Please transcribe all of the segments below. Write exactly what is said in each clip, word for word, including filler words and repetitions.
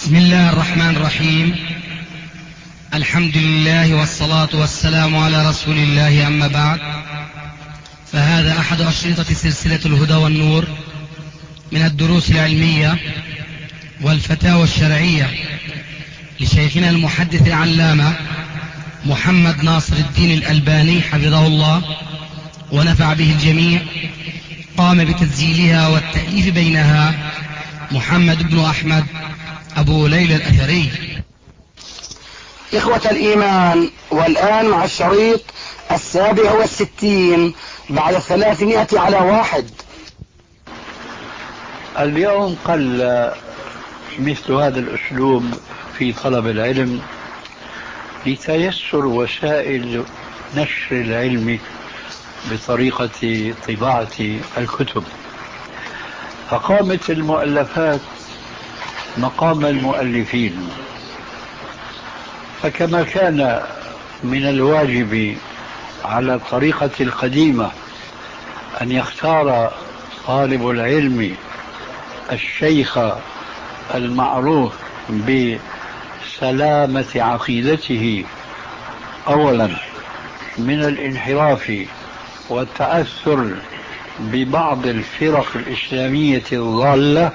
بسم الله الرحمن الرحيم. الحمد لله والصلاة والسلام على رسول الله، أما بعد، فهذا أحد أشرطة سلسلة الهدى والنور من الدروس العلمية والفتاوى الشرعية لشيخنا المحدث العلامة محمد ناصر الدين الألباني حفظه الله ونفع به الجميع. قام بتسجيلها والتأليف بينها محمد بن أحمد أبو ليلى الأثري. إخوة الإيمان، والآن مع الشريط السابع والستين بعد الثلاثمائة على واحد. اليوم قل مثل هذا الأسلوب في طلب العلم لتيسر وسائل نشر العلم بطريقة طباعة الكتب، فقامت المؤلفات مقام المؤلفين. فكما كان من الواجب على الطريقة القديمة أن يختار طالب العلم الشيخ المعروف بسلامة عقيدته أولا من الانحراف والتأثر ببعض الفرق الإسلامية الضالة،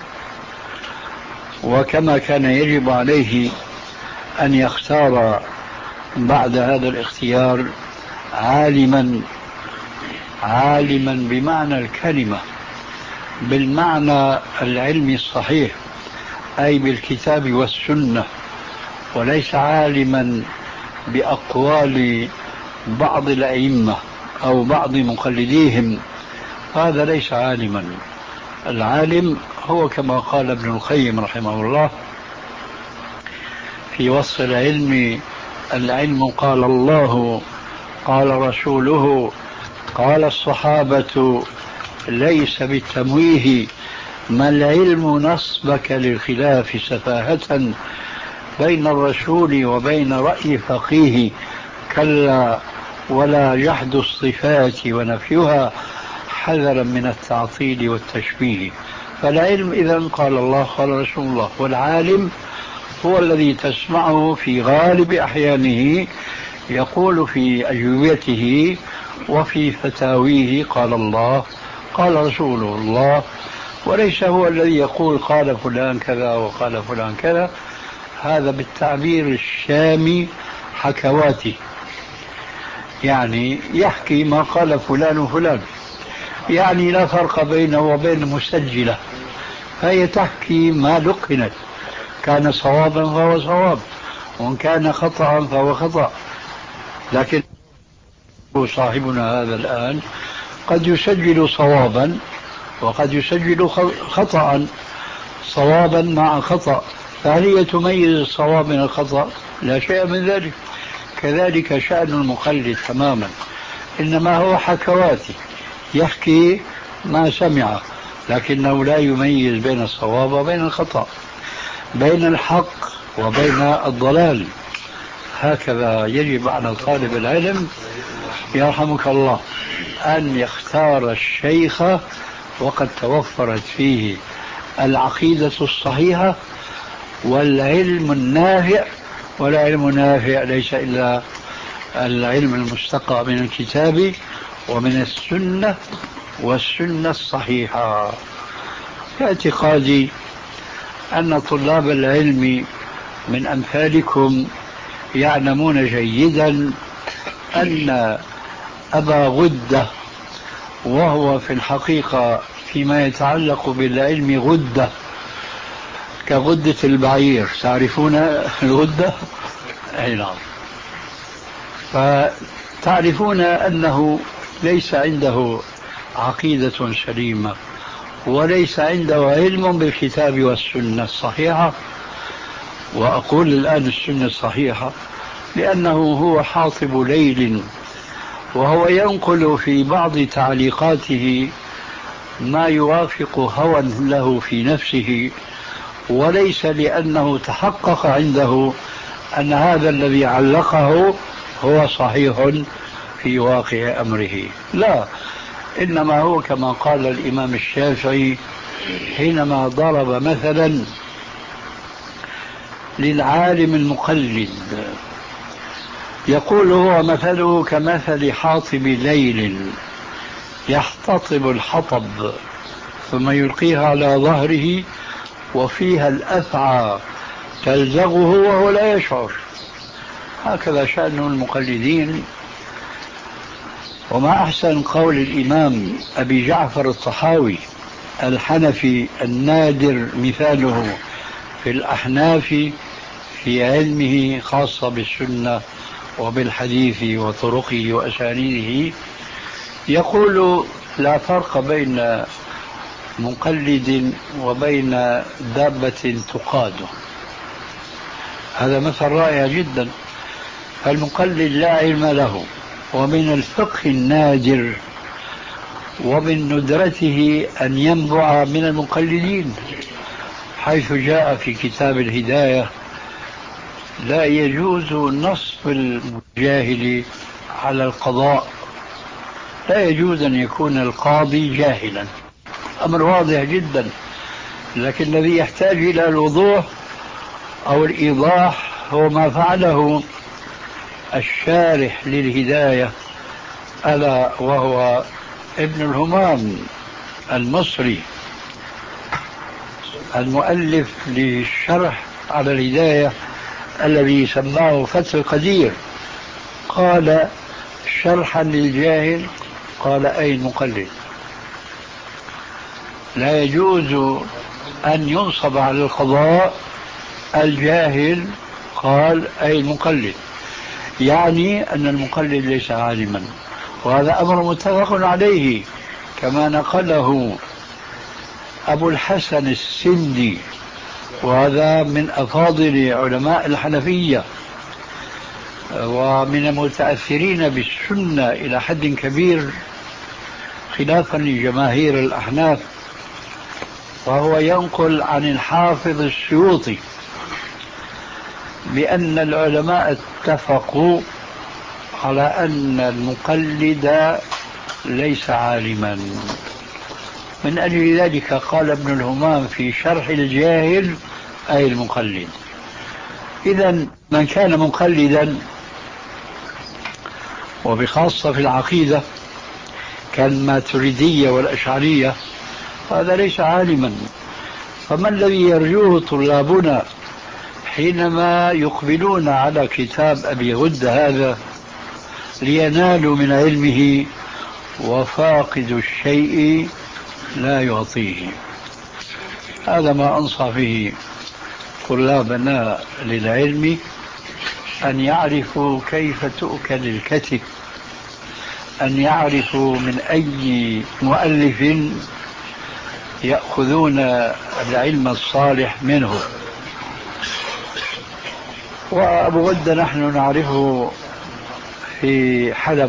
وكما كان يجب عليه أن يختار بعد هذا الاختيار عالما عالما بمعنى الكلمة، بالمعنى العلمي الصحيح، أي بالكتاب والسنة، وليس عالما بأقوال بعض الأئمة أو بعض مقلديهم. هذا ليس عالما. العالم هو كما قال ابن القيم رحمه الله في وصف العلم: العلم قال الله قال رسوله قال الصحابة، ليس بالتمويه، ما العلم نصبك للخلاف سفاهة، بين الرسول وبين رأي فقيه، كلا ولا جحد الصفات ونفيها، حذرا من التعطيل والتشبيه. فالعلم إذن قال الله قال رسول الله، والعالم هو الذي تسمعه في غالب أحيانه يقول في أجوبته وفي فتاويه قال الله قال رسول الله، وليس هو الذي يقول قال فلان كذا وقال فلان كذا. هذا بالتعبير الشامي حكواتي، يعني يحكي ما قال فلان وفلان، يعني لا فرق بينه وبين مسجلة، فهي تحكي ما لقنت، كان صوابا فهو صواب، وإن كان خطأ فهو خطأ. لكن صاحبنا هذا الآن قد يسجل صوابا وقد يسجل خطأ، صوابا مع خطأ، فهل هي تميز الصواب من الخطأ؟ لا شيء من ذلك. كذلك شأن المقلد تماما، إنما هو حكواتي، يحكي ما سمع، لكنه لا يميز بين الصواب وبين الخطأ، بين الحق وبين الضلال. هكذا يجب على طالب العلم يرحمك الله أن يختار الشيخ وقد توفرت فيه العقيدة الصحيحة والعلم النافع. والعلم النافع ليس إلا العلم المستقى من الكتاب ومن السنة والسنة الصحيحة. في اعتقادي أن طلاب العلم من أمثالكم يعلمون جيدا أن أبا غدة، وهو في الحقيقة فيما يتعلق بالعلم غدة كغدة البعير، تعرفون الغدة؟ أي نعم. فتعرفون أنه ليس عنده عقيدة سليمة، وليس عنده علم بالكتاب والسنة الصحيحة. وأقول الآن السنة الصحيحة لأنه هو حاطب ليل، وهو ينقل في بعض تعليقاته ما يوافق هوى له في نفسه، وليس لأنه تحقق عنده أن هذا الذي علقه هو صحيح في واقع أمره. لا، إنما هو كما قال الإمام الشافعي حينما ضرب مثلا للعالم المقلد. يقول هو مثله كمثل حاطب ليل يحتطب الحطب ثم يلقيها على ظهره وفيها الأفعى تلزغه وهو لا يشعر. هكذا شأن المقلدين. وما أحسن قول الإمام أبي جعفر الطحاوي الحنفي النادر مثاله في الأحناف في علمه خاصة بالسنة وبالحديث وطرقه وأسانيده. يقول لا فرق بين مقلد وبين دابة تقاده. هذا مثل رائع جدا. المقلد لا علم له، ومن الفقه النادر ومن ندرته أن ينبع من المقلدين، حيث جاء في كتاب الهداية لا يجوز نصب الجاهل على القضاء، لا يجوز أن يكون القاضي جاهلا، أمر واضح جدا. لكن الذي يحتاج إلى الوضوح أو الإيضاح هو ما فعله الشارح للهداية، ألا وهو ابن الهمام المصري المؤلف للشرح على الهداية الذي سماه فتح القدير. قال شرحا للجاهل، قال أي المقلد. لا يجوز أن ينصب على القضاء الجاهل، قال أي المقلد، يعني أن المقلد ليس عالما. وهذا أمر متفق عليه كما نقله أبو الحسن السندي، وهذا من أفاضل علماء الحنفية ومن المتأثرين بالسنة إلى حد كبير خلافا لجماهير الأحناف. وهو ينقل عن الحافظ السيوطي بأن العلماء اتفقوا على أن المقلد ليس عالما. من أجل ذلك قال ابن الهمام في شرح الجاهل أي المقلد. إذن من كان مقلدا، وبخاصة في العقيدة كالماتريدية والأشعرية، هذا ليس عالما. فما الذي يرجوه طلابنا حينما يقبلون على كتاب أبي غد هذا لينالوا من علمه؟ وفاقد الشيء لا يعطيه. هذا ما أنصح به طلابنا للعلم، أن يعرفوا كيف تؤكل الكتف، أن يعرفوا من أي مؤلف يأخذون العلم الصالح منه. وأبو غد نحن نعرفه في حلب،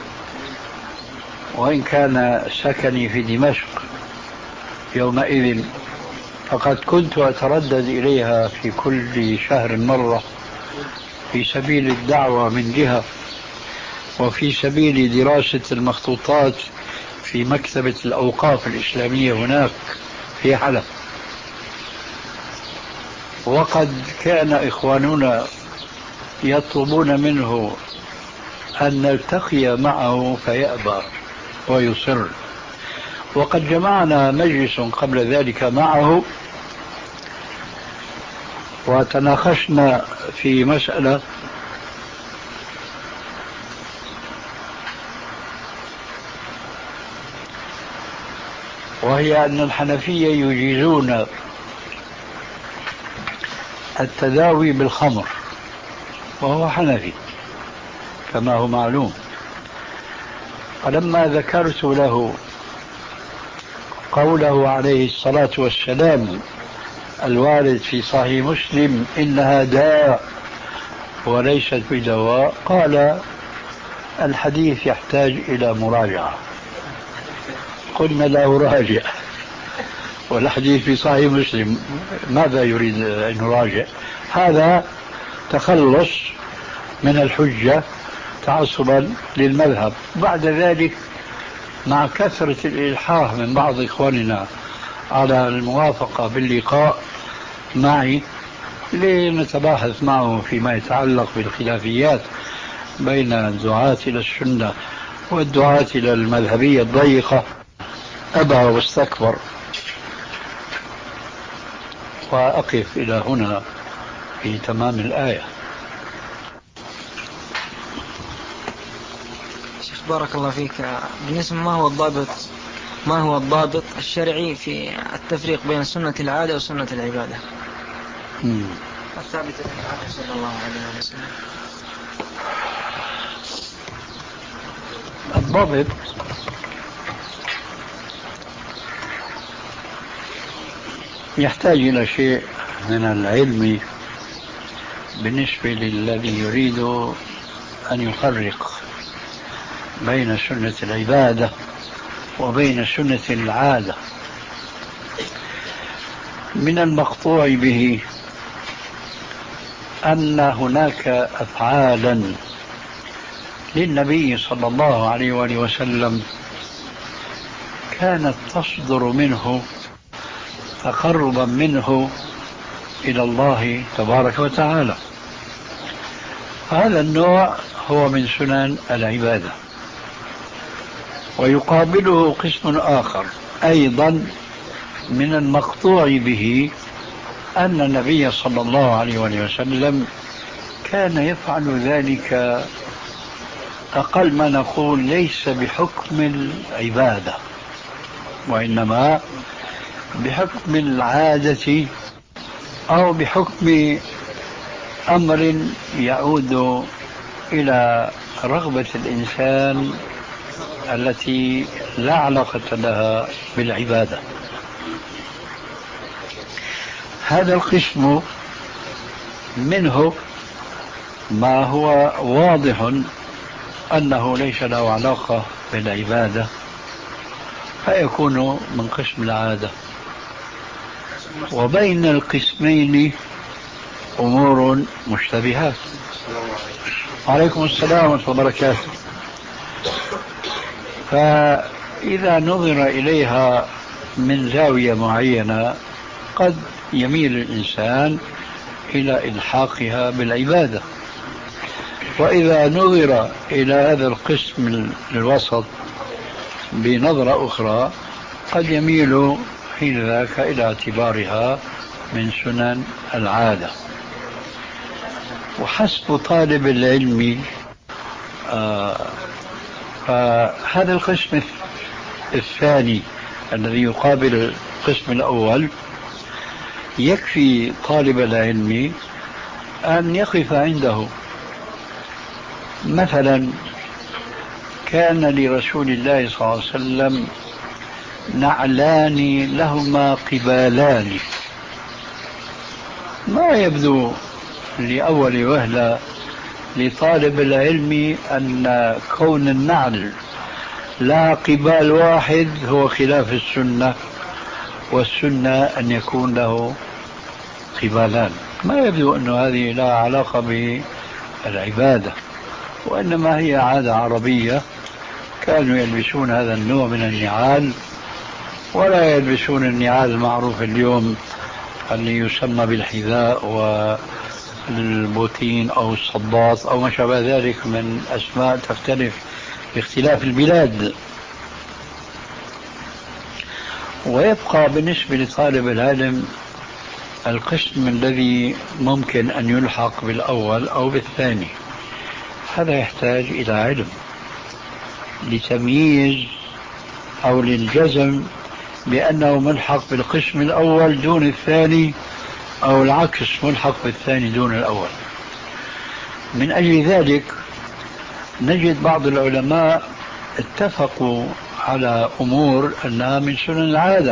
وإن كان سكني في دمشق يومئذ، فقد كنت أتردد إليها في كل شهر مرة في سبيل الدعوة من جهة، وفي سبيل دراسة المخطوطات في مكتبة الأوقاف الإسلامية هناك في حلب. وقد كان إخواننا يطلبون منه أن نلتقي معه فيأبى ويصر. وقد جمعنا مجلس قبل ذلك معه وتناقشنا في مسألة، وهي أن الحنفية يجيزون التداوي بالخمر، وهو حنفي كما هو معلوم. فلما ذكرت له قوله عليه الصلاة والسلام الوارد في صحيح مسلم إنها داء وليست بدواء، قال الحديث يحتاج إلى مراجعة. قلنا له راجع، والحديث في صحيح مسلم، ماذا يريد أن نراجع؟ هذا تخلص من الحجة تعصبا للمذهب. بعد ذلك مع كثرة الإلحاح من بعض إخواننا على الموافقة باللقاء معي، لنتباحث معه فيما يتعلق بالخلافيات بين الدعاة إلى السنة والدعاة إلى المذهبية الضيقة، أبى واستكبر. وأقف إلى هنا في تمام الآية. شيخ بارك الله فيك، بالنسبة ما هو الضابط ما هو الضابط الشرعي في التفريق بين سنة العادة وسنة العبادة الثابتة عن صلى الله عليه وسلم؟ الضابط يحتاج إلى شيء من العلم بالنسبة للذي يريد أن يفرق بين سنة العبادة وبين سنة العادة. من المقطوع به أن هناك أفعالا للنبي صلى الله عليه وآله وسلم كانت تصدر منه تقربا منه إلى الله تبارك وتعالى. هذا النوع هو من سنن العبادة. ويقابله قسم آخر أيضا من المقطوع به أن النبي صلى الله عليه وسلم كان يفعل ذلك أقل ما نقول ليس بحكم العبادة، وإنما بحكم العادة أو بحكم أمر يعود إلى رغبة الإنسان التي لا علاقة لها بالعبادة. هذا القسم منه ما هو واضح أنه ليس له علاقة بالعبادة فيكون من قسم العادة. وبين القسمين أمور مشتبهات. عليكم السلام ورحمة الله وبركاته. فإذا نظر إليها من زاوية معينة قد يميل الإنسان إلى إلحاقها بالعبادة، وإذا نظر إلى هذا القسم الوسط بنظرة أخرى قد يميل حين ذاك إلى اعتبارها من سنن العادة. وحسب طالب العلم آه فهذا القسم الثاني الذي يقابل القسم الأول يكفي طالب العلم أن يقف عنده. مثلا كان لرسول الله صلى الله عليه وسلم نعلان لهما قبالان. ما يبدو لأول وهلة لطالب العلم أن كون النعل لا قبال واحد هو خلاف السنة، والسنة أن يكون له قبالان. ما يبدو أن هذه لا علاقة بالعبادة، وإنما هي عادة عربية. كانوا يلبسون هذا النوع من النعال ولا يلبسون النعال المعروف اليوم اللي يسمى بالحذاء والبوتين أو الصباط أو ما شابه ذلك من أسماء تختلف باختلاف البلاد. ويبقى بالنسبة لطالب العلم القسم الذي ممكن أن يلحق بالأول أو بالثاني. هذا يحتاج إلى علم لتمييز أو للجزم بأنه ملحق بالقسم الأول دون الثاني، أو العكس ملحق بالثاني دون الأول. من أجل ذلك نجد بعض العلماء اتفقوا على أمور أنها من سنن العادة،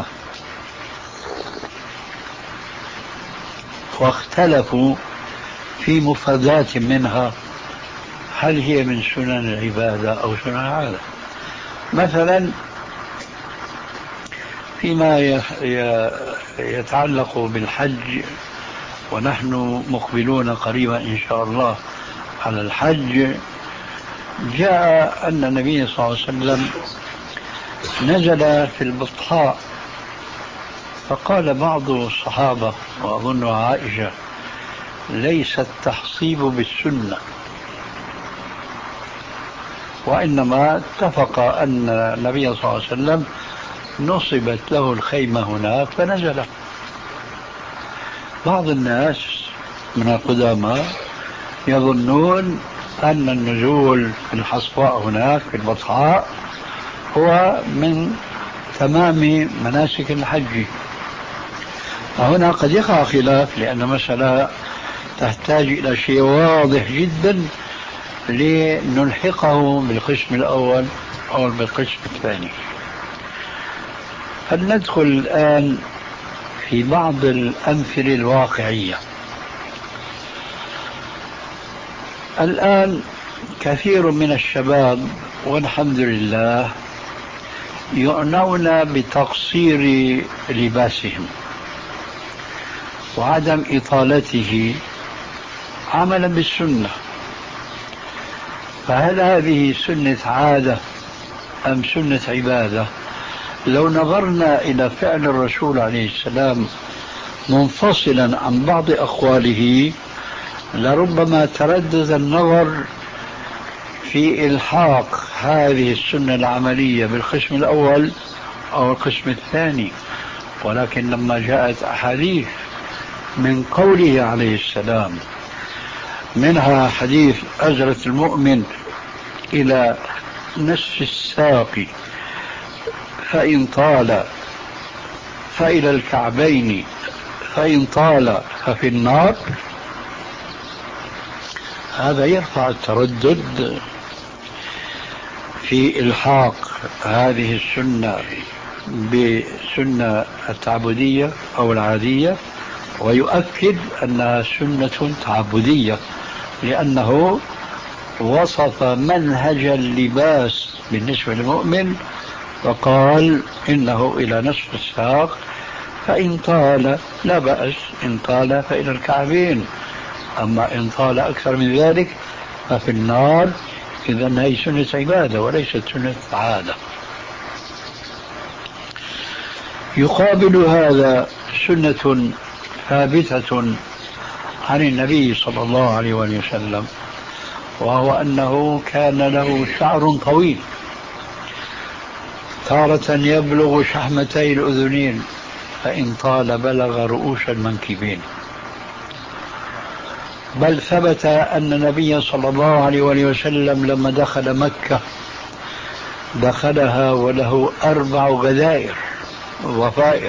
واختلفوا في مفردات منها هل هي من سنن العبادة أو سنن العادة. مثلا فيما يتعلق بالحج، ونحن مقبلون قريبا إن شاء الله على الحج، جاء أن النبي صلى الله عليه وسلم نزل في البطحاء، فقال بعض الصحابة وأظن عائشة ليس التحصيب بالسنة، وإنما اتفق أن النبي صلى الله عليه وسلم نصبت له الخيمة هناك فنزل. بعض الناس من القدامى يظنون أن النزول في الحصواء هناك في البطحاء هو من تمام مناسك الحج، فهنا قد يقع خلاف، لأن مسألة تحتاج إلى شيء واضح جدا لنلحقه بالقسم الأول أو بالقسم الثاني. فلندخل الآن في بعض الأمثلة الواقعية. الآن كثير من الشباب والحمد لله يعنون بتقصير لباسهم وعدم إطالته عملا بالسنة، فهل هذه سنة عادة أم سنة عبادة؟ لو نظرنا إلى فعل الرسول عليه السلام منفصلا عن بعض أقواله لربما تردد النظر في إلحاق هذه السنة العملية بالقسم الأول أو القسم الثاني، ولكن لما جاءت أحاديث من قوله عليه السلام، منها حديث أزرة المؤمن إلى نصف الساق فإن طال، فإلى الكعبين فإن طال ففي النار، هذا يرفع التردد في إلحاق هذه السنة بسنة التعبدية أو العادية، ويؤكد أنها سنة تعبدية، لأنه وصف منهج اللباس بالنسبة للمؤمن وقال إنه إلى نصف الساق، فإن طال لا بأس، إن طال فإلى الكعبين، أما إن طال أكثر من ذلك ففي النار. إذن هي سنة عبادة وليست سنة عادة. يقابل هذا سنة ثابتة عن النبي صلى الله عليه وسلم، وهو أنه كان له شعر طويل تارة يبلغ شحمتي الأذنين، فإن طال بلغ رؤوس المنكبين. بل ثبت أن النبي صلى الله عليه وسلم لما دخل مكة دخلها وله أربع غدائر وضفائر.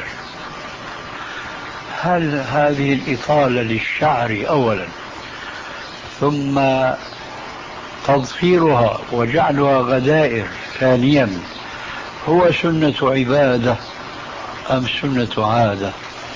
هل هذه الإطالة للشعر أولا ثم تضفيرها وجعلها غدائر ثانيا هو سنة عبادة أم سنة عادة؟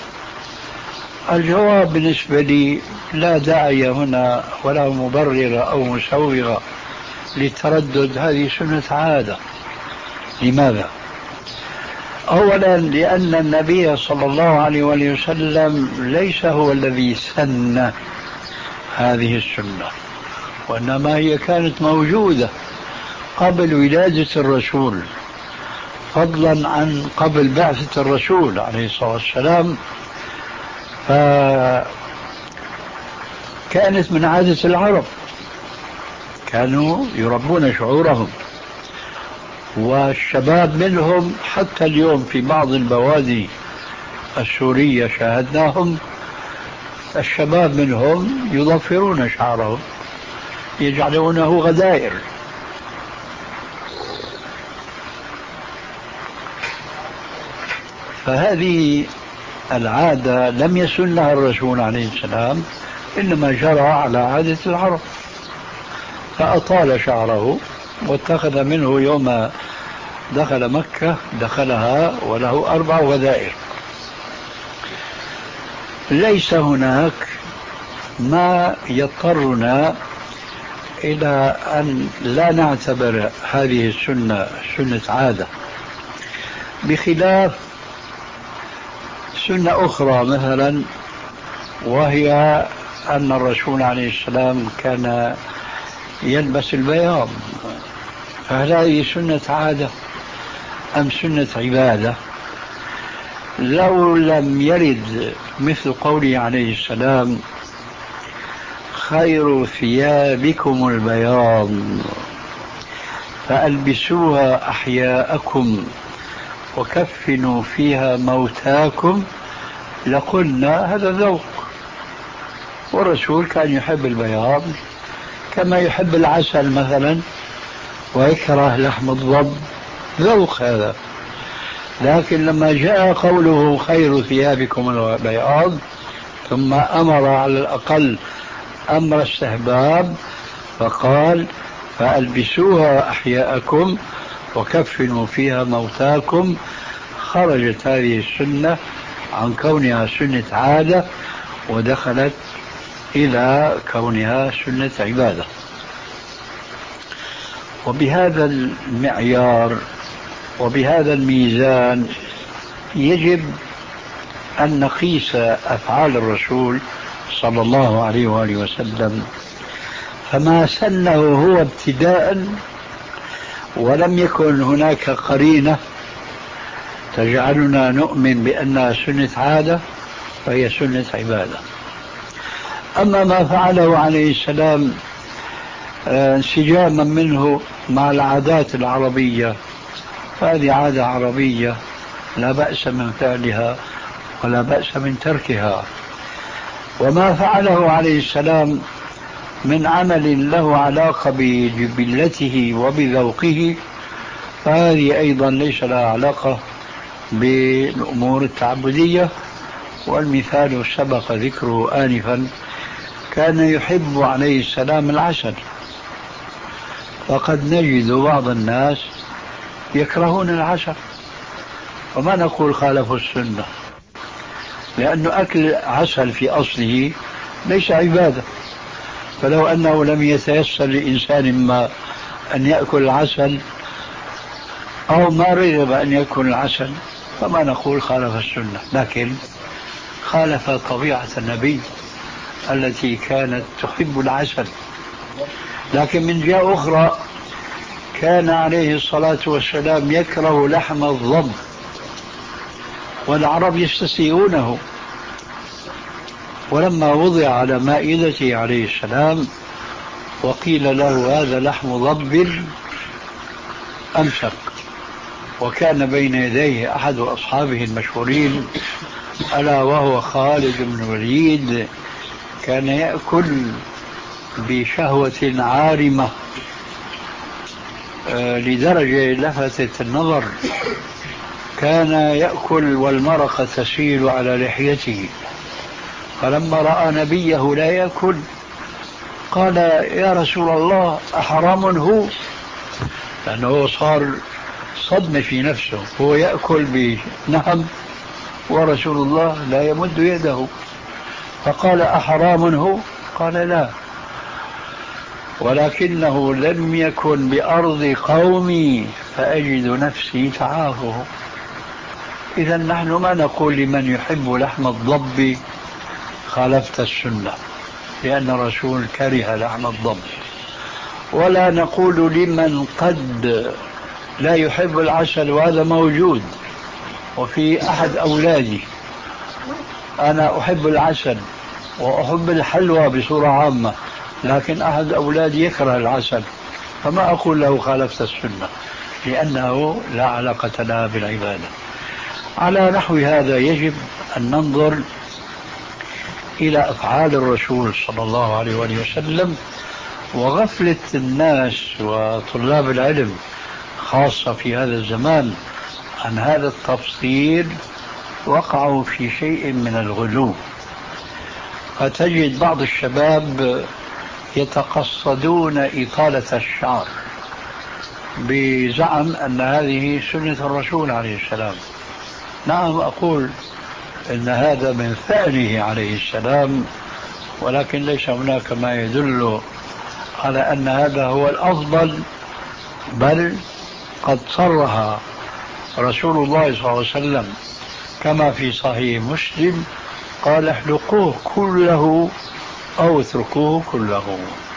الجواب بالنسبة لي لا داعي هنا ولا مبرر أو مسوغ للتردد، هذه سنة عادة. لماذا؟ أولا لأن النبي صلى الله عليه وسلم ليس هو الذي سن هذه السنة، وإنما هي كانت موجودة قبل ولادة الرسول، فضلا عن قبل بعثة الرسول عليه الصلاة والسلام، فكانت من عادة العرب، كانوا يربون شعورهم، والشباب منهم حتى اليوم في بعض البوادي السورية شاهدناهم، الشباب منهم يضفرون شعرهم يجعلونه غدائر. فهذه العادة لم يسنها الرسول عليه السلام، إنما جرى على عادة العرب، فأطال شعره واتخذ منه يوم دخل مكة دخلها وله أربع غدائر. ليس هناك ما يضطرنا إلى أن لا نعتبر هذه السنة سنة عادة، بخلاف سنة أخرى مثلا، وهي أن الرسول عليه السلام كان يلبس البياض، فهل هذه سنة عادة أم سنة عبادة؟ لو لم يرد مثل قوله عليه السلام خير ثيابكم البياض فألبسوها أحياءكم وكفنوا فيها موتاكم لقلنا هذا ذوق. والرسول كان يحب البياض كما يحب العسل مثلا ويكره لحم الضب، ذوق هذا. لكن لما جاء قوله خير ثيابكم البياض ثم أمر على الأقل أمر استحباب فقال فألبسوها أحياءكم وكفنوا فيها موتاكم، خرجت هذه السنة عن كونها سنة عادة ودخلت إلى كونها سنة عبادة. وبهذا المعيار وبهذا الميزان يجب أن نقيس أفعال الرسول صلى الله عليه وآله وسلم. فما سنه هو ابتداء ولم يكن هناك قرينة تجعلنا نؤمن بأنها سنة عادة فهي سنة عبادة. أما ما فعله عليه السلام انسجاما منه مع العادات العربية فهذه عادة عربية لا بأس من فعلها ولا بأس من تركها. وما فعله عليه السلام من عمل له علاقة بجبلته وبذوقه فهذه أيضا ليس لها علاقة بالأمور التعبدية. والمثال سبق ذكره آنفا، كان يحب عليه السلام العسل، وقد نجد بعض الناس يكرهون العسل وما نقول خالفوا السنة، لأن أكل عسل في أصله ليس عبادة. فلو أنه لم يتيسر لإنسان ما أن يأكل العسل أو ما رغب أن يأكل العسل فما نقول خالف السنة، لكن خالف طبيعة النبي التي كانت تحب العسل. لكن من جهة أخرى كان عليه الصلاة والسلام يكره لحم الضب والعرب يستسيئونه، ولما وضع على مائدته عليه السلام وقيل له هذا لحم ضب أمسك. وكان بين يديه أحد أصحابه المشهورين ألا وهو خالد بن الوليد، كان يأكل بشهوة عارمة لدرجة لفتت النظر، كان يأكل والمرقة تسيل على لحيته. فلما رأى نبيه لا يأكل قال يا رسول الله أحرام هو؟ لأنه صار صدمة في نفسه، هو يأكل بنهم ورسول الله لا يمد يده. فقال أحرام هو؟ قال لا، ولكنه لم يكن بأرض قومي فأجد نفسي تعافه. إذا نحن ما نقول لمن يحب لحم الضب خالفت السنة لأن الرسول كره لحم الضب، ولا نقول لمن قد لا يحب العسل وهذا موجود. وفي أحد أولادي أنا أحب العسل وأحب الحلوى بصورة عامة، لكن أحد أولادي يكره العسل، فما أقول له خالفت السنة لأنه لا علاقة لها بالعبادة. على نحو هذا يجب أن ننظر إلى أفعال الرسول صلى الله عليه وسلم. وغفلة الناس وطلاب العلم خاصة في هذا الزمان عن هذا التفصيل وقعوا في شيء من الغلو. فتجد بعض الشباب يتقصدون إطالة الشعر بزعم أن هذه سنة الرسول عليه السلام. نعم أقول إن هذا من فعله عليه السلام، ولكن ليس هناك ما يدل على أن هذا هو الأفضل، بل قد صرح رسول الله صلى الله عليه وسلم كما في صحيح مسلم قال احلقوه كله أو اتركوه كله.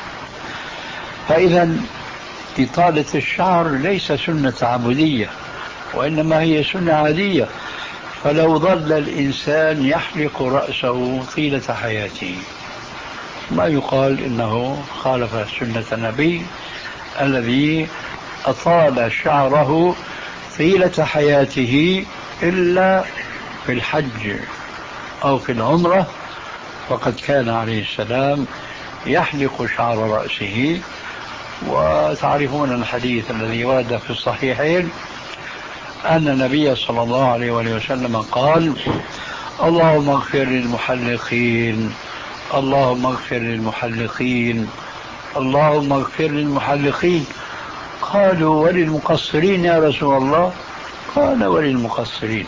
فإذا إطالة الشعر ليس سنة عبودية وإنما هي سنة عادية. فلو ظل الإنسان يحلق رأسه طيلة حياته ما يقال إنه خالف سنة النبي الذي أطال شعره طيلة حياته إلا في الحج أو في العمرة، وقد كان عليه السلام يحلق شعر رأسه. وتعرفون الحديث الذي ورد في الصحيحين أن النبي صلى الله عليه وسلم قال: اللهم اغفر للمحلقين، اللهم اغفر للمحلقين، اللهم اغفر للمحلقين. قالوا: وللمقصرين يا رسول الله؟ قال: وللمقصرين.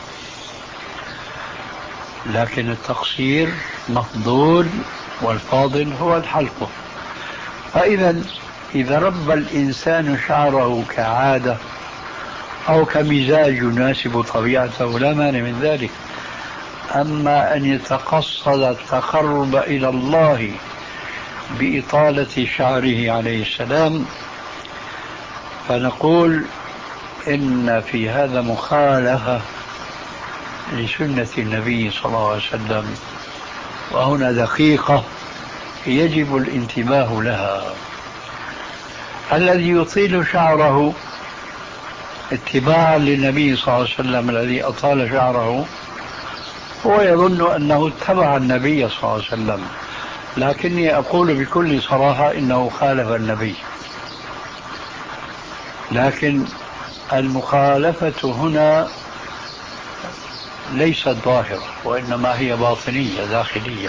لكن التقصير مفضول والفاضل هو الحلق. فإذا إذا رب الإنسان شعره كعادة أو كمزاج يناسب طبيعته لا مانع من ذلك. أما أن يتقصد التقرب إلى الله بإطالة شعره عليه السلام فنقول إن في هذا مخالفة لسنة النبي صلى الله عليه وسلم، وهنا دقيقة يجب الانتباه لها. الذي يطيل شعره اتباعا للنبي صلى الله عليه وسلم الذي أطال شعره هو يظن أنه اتبع النبي صلى الله عليه وسلم، لكني أقول بكل صراحة إنه خالف النبي. لكن المخالفة هنا ليست ظاهرة، وإنما هي باطنية داخلية،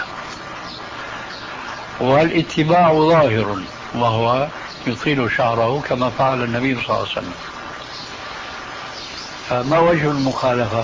والاتباع ظاهر وهو يطيل شعره كما فعل النبي صلى الله عليه وسلم. فما وجه المخالفة؟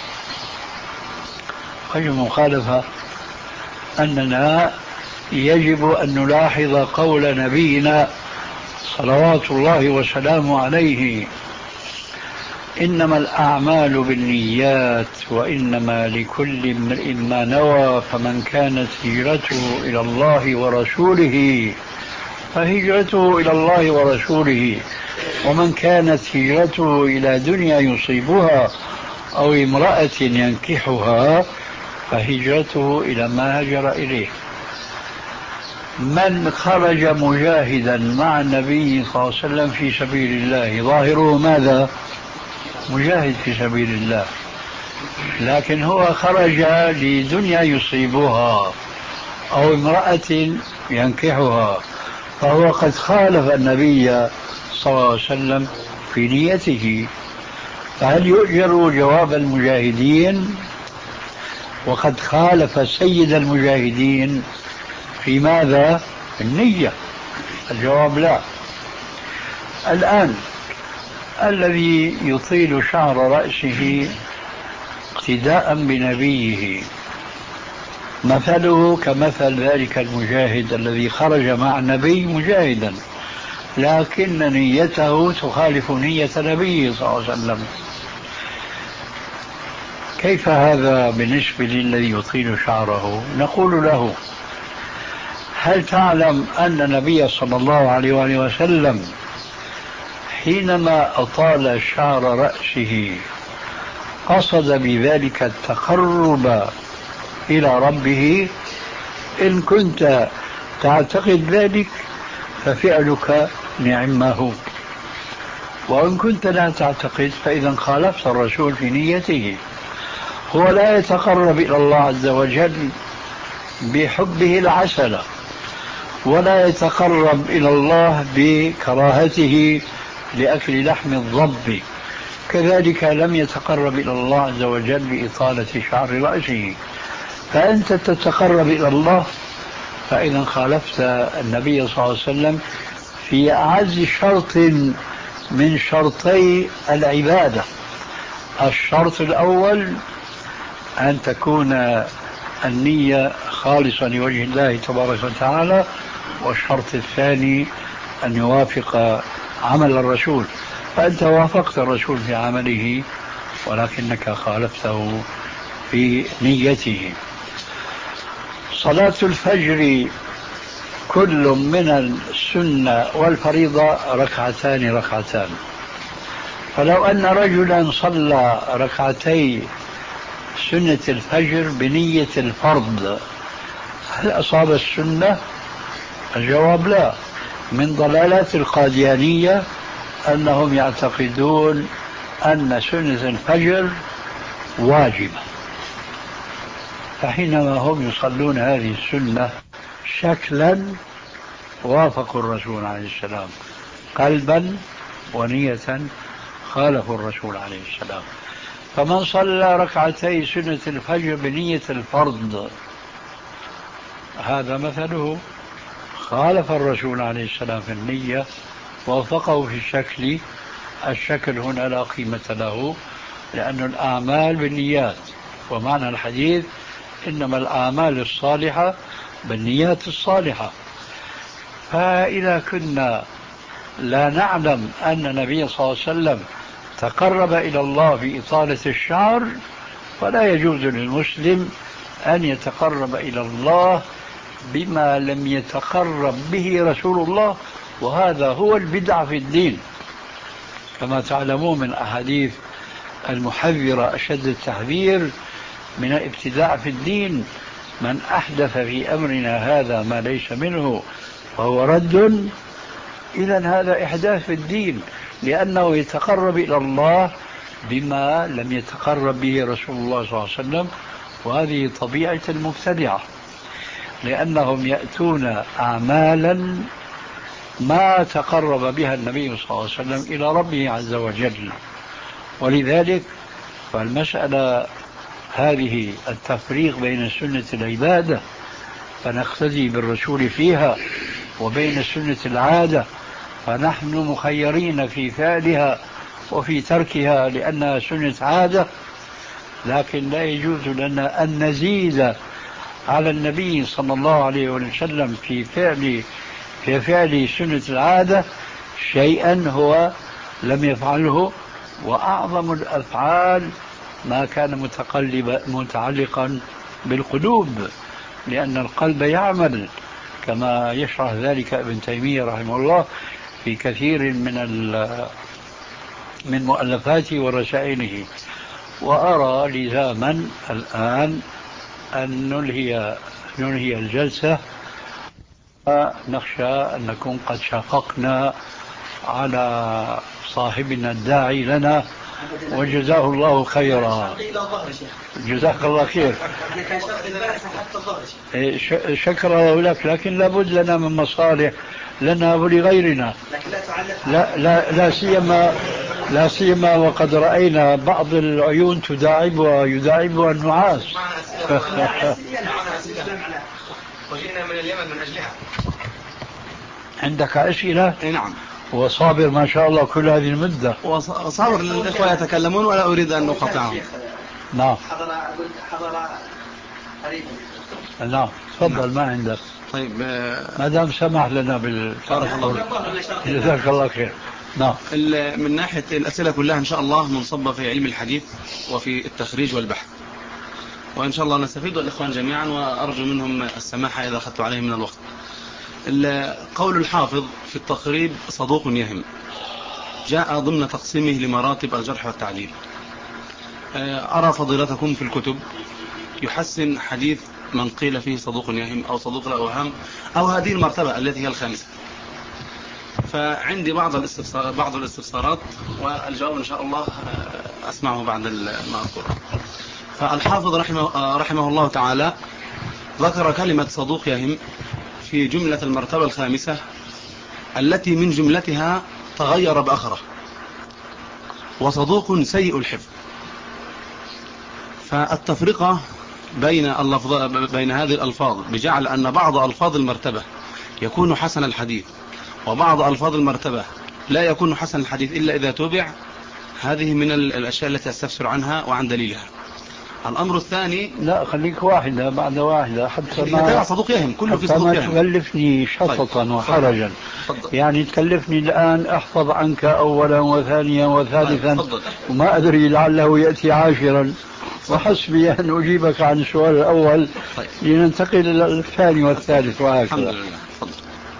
وجه المخالفة أننا يجب أن نلاحظ قول نبينا صلوات الله وسلامه عليه: إنما الأعمال بالنيات وإنما لكل امرئ ما نوى، فمن كانت هجرته إلى الله ورسوله فهجرته إلى الله ورسوله، ومن كانت هجرته إلى دنيا يصيبها أو امرأة ينكحها فهجرته إلى ما هاجر إليه. من خرج مجاهدا مع النبي صلى الله عليه وسلم في سبيل الله ظاهره ماذا؟ مجاهد في سبيل الله، لكن هو خرج لدنيا يصيبها أو امرأة ينكحها، فهو قد خالف النبي صلى الله عليه وسلم في نيته. فهل يؤجر جواب المجاهدين وقد خالف سيد المجاهدين في ماذا؟ النية. الجواب لا. الآن الذي يطيل شعر رأسه اقتداء بنبيه مثله كمثل ذلك المجاهد الذي خرج مع النبي مجاهدا، لكن نيته تخالف نية النبي صلى الله عليه وسلم. كيف هذا بالنسبة للذي يطيل شعره؟ نقول له: هل تعلم أن النبي صلى الله عليه وآله وسلم حينما أطال شعر رأسه قصد بذلك التقرب إلى ربه؟ إن كنت تعتقد ذلك ففعلك نعمه، وإن كنت لا تعتقد فإذا خالفت الرسول في نيته. هو لا يتقرب إلى الله عز وجل بحبه العسل، ولا يتقرب إلى الله بكراهته لأكل لحم الضب، كذلك لم يتقرب إلى الله عز وجل بإطالة شعر رأسه. فأنت تتقرب إلى الله، فإذا خالفت النبي صلى الله عليه وسلم في أعز شرط من شرطي العبادة. الشرط الأول أن تكون النية خالصة لوجه الله تبارك وتعالى، والشرط الثاني أن يوافق عمل الرسول. فأنت وافقت الرسول في عمله ولكنك خالفته في نيته. صلاة الفجر كل من السنة والفريضة ركعتان ركعتان، فلو أن رجلا صلى ركعتي سنة الفجر بنية الفرض هل أصاب السنة الجواب لا. من ضلالات القاديانية أنهم يعتقدون أن سنة الفجر واجبة، فحينما هم يصلون هذه السنة شكلا وافقوا الرسول عليه السلام، قلبا ونية خالفوا الرسول عليه السلام. فمن صلى ركعتي سنة الفجر بنية الفرض هذا مثله خالف الرسول عليه السلام في النية، ووافقه في الشكل. الشكل هنا لا قيمة له، لأن الأعمال بالنيات، ومعنى الحديث إنما الأعمال الصالحة بالنيات الصالحة. فإذا كنا لا نعلم أن النبي صلى الله عليه وسلم تقرب إلى الله بإطالة الشعر، فلا يجوز للمسلم أن يتقرب إلى الله بما لم يتقرب به رسول الله، وهذا هو البدع في الدين. كما تعلمون من أحاديث المحذرة أشد التحذير من الابتداع في الدين: من أحدث في أمرنا هذا ما ليس منه فهو رد. إذن هذا إحداث في الدين، لأنه يتقرب إلى الله بما لم يتقرب به رسول الله صلى الله عليه وسلم، وهذه طبيعة المبتدعة، لأنهم يأتون أعمالا ما تقرب بها النبي صلى الله عليه وسلم إلى ربه عز وجل. ولذلك فالمسألة هذه التفريق بين سنة العبادة فنقتدي بالرسول فيها، وبين سنة العادة فنحن مخيرين في فعلها وفي تركها لأنها سنة عادة. لكن لا يجوز لنا أن نزيد على النبي صلى الله عليه وسلم في فعل في فعل سنة العادة شيئا هو لم يفعله. وأعظم الأفعال ما كان متقلب متعلقا بالقلوب، لأن القلب يعمل كما يشرح ذلك ابن تيمية رحمه الله في كثير من من مؤلفاته ورسائله. وأرى لزاما الآن أن ننهي ننهي الجلسة، ونخشى أن نكون قد شققنا على صاحبنا الداعي لنا، وجزاه الله خيرا. جزاك الله خير. شكر الله لك، لكن لابد لنا من مصالح لنا ولغيرنا، لا لا لا سيما لا سيما وقد رأينا بعض العيون تداعبها يداعبها النعاس. وجئنا من اليمن من أجلها. عندك أسئلة؟ نعم. وصابر ما شاء الله كل هذه المدة. وصابر الإخوة يتكلمون ولا أريد أن أقاطعهم. نعم. حضر حضر قريبا. نعم تفضل. ما عندك؟ طيب ما دام سمح لنا بالفرق. جزاك الله خير. نعم. من ناحية الأسئلة كلها إن شاء الله منصبة في علم الحديث وفي التخريج والبحث، وإن شاء الله نستفيد الإخوان جميعا، وأرجو منهم السماحة إذا أخذت عليهم من الوقت. قول الحافظ في التقريب صدوق يهم جاء ضمن تقسيمه لمراتب الجرح والتعديل. أرى فضيلتكم في الكتب يحسن حديث من قيل فيه صدوق يهم أو صدوق لا أوهام أو هذه المرتبة التي هي الخامسة. فعندي بعض الاستفسار بعض الاستفسارات، والجواب إن شاء الله أسمعه بعد ما أقول. فالحافظ رحمه, رحمه الله تعالى ذكر كلمة صدوق يهم في جملة المرتبة الخامسة التي من جملتها تغير بأخره، وصدوق سيء الحفظ. فالتفرقة بين اللفظ بين هذه الألفاظ بجعل أن بعض ألفاظ المرتبة يكون حسن الحديث وبعض ألفاظ المرتبة لا يكون حسن الحديث إلا إذا تبع، هذه من الأشياء التي أستفسر عنها وعن دليلها. الأمر الثاني، لا خليك واحدة بعد واحدة حتى ما صدوق يهم كله في صدوق يهم، ما تكلفني شططا طيب. وحرجا. فضل. يعني تكلفني الآن أحفظ عنك أولا وثانيا وثالثا، طيب. وما أدري لعله يأتي عاشرا، وحسبي أن أجيبك عن السؤال الأول طيب. لننتقل إلى الثاني والثالث وهكذا. الحمد لله. فضل.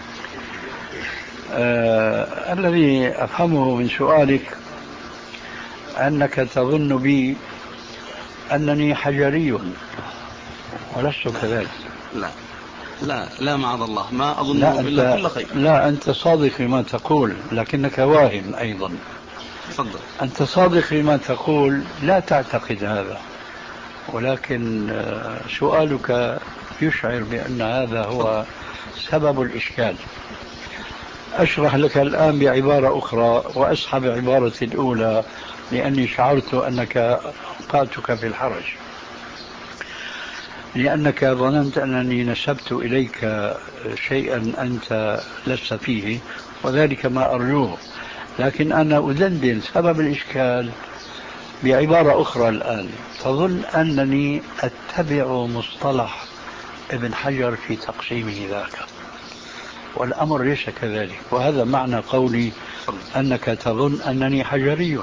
آه الذي أفهمه من سؤالك أنك تظن بي أنني حجري، ولست كذلك. لا. لا لا معاذ الله، ما أظن لا إلا أنت كل خير. لا أنت صادق فيما تقول لكنك واهم أيضا. تفضل. أنت صادق فيما تقول، لا تعتقد هذا، ولكن سؤالك يشعر بأن هذا هو سبب الإشكال. أشرح لك الآن بعبارة أخرى وأسحب عبارتي الأولى لأني شعرت أنك أوقعتك في الحرج، لأنك ظننت أنني نسبت إليك شيئا أنت لست فيه، وذلك ما أرجوه. لكن أنا أدندن سبب الإشكال بعبارة أخرى الآن. تظن أنني أتبع مصطلح ابن حجر في تقسيمه ذاك، والأمر ليس كذلك، وهذا معنى قولي أنك تظن أنني حجري.